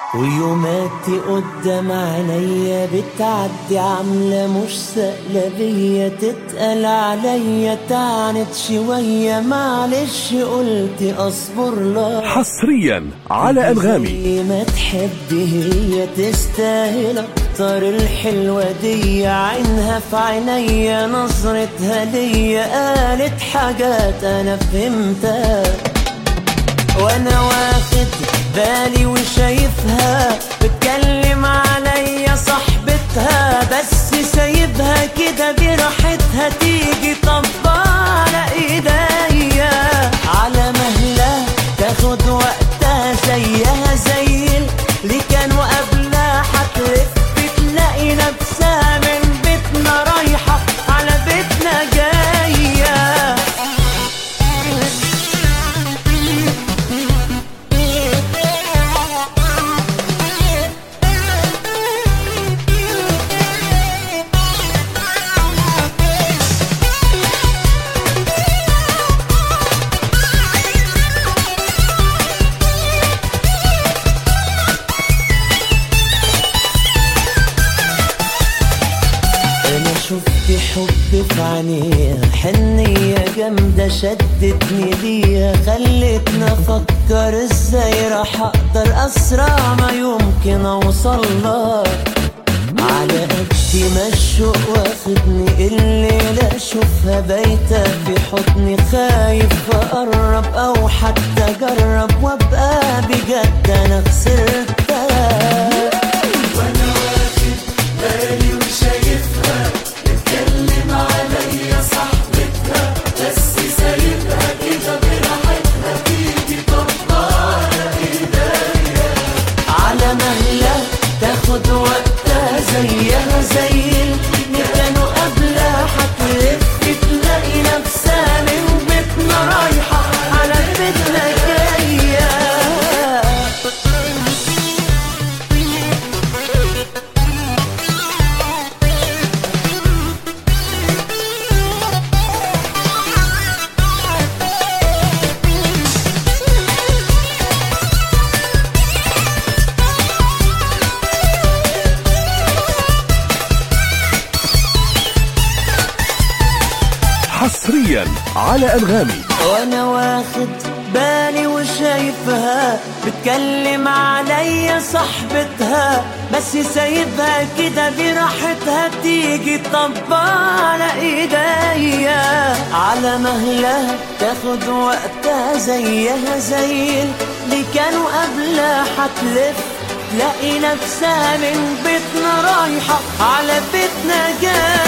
ويوماتي قدام عينيا بتعدي عاملة مش سائلة بيا، تتقل عليا تعنت شوية معلش قلت اصبر لها. حصريا على أنغامي. ما تحب هي تستاهل اكتر الحلوة دي، عينها في عينيا نظرتها ليا قالت حاجات انا فهمتها، وانا واخد بالي وشايفها بتكلم عليا صاحبتها، بس سايبها كده براحتها تيجي طب على ايديا، على مهلها تاخد وقتها زيها زي اللي كانوا قبلها، هتلف تلاقي نفسها من بيتنا رايحة على بيتنا جاية. شفت حب في عينيها حنية جامدة شدتني ليها، خلتني افكر ازاي راح اقدر اسرع ما يمكن اوصلها، على قد ما الشوق واخدني الليلة اشوفها بايتة في حضني، خايف اقرب او حتى اجرب وابقى بجد انا خسرتها، وانا واخد بالي وشايفها بتكلم عليا صاحبتها، بس سايبها كده براحتها تيجي طب على ايديا، على مهلها تاخد وقتها زيها زي اللي كانوا قبلها، هتلف تلاقي نفسها من بيتنا رايحة على بيتنا جاية. حصريا على أنغامي. وانا واخد بالي وشايفها بتكلم عليا صاحبتها، بس سايبها كده براحتها تيجي طب على ايديا، على مهلها تاخد وقتها زيها زي اللي كانوا قبلها، هتلف تلاقي نفسها من بيتنا رايحة على بيتنا جاية.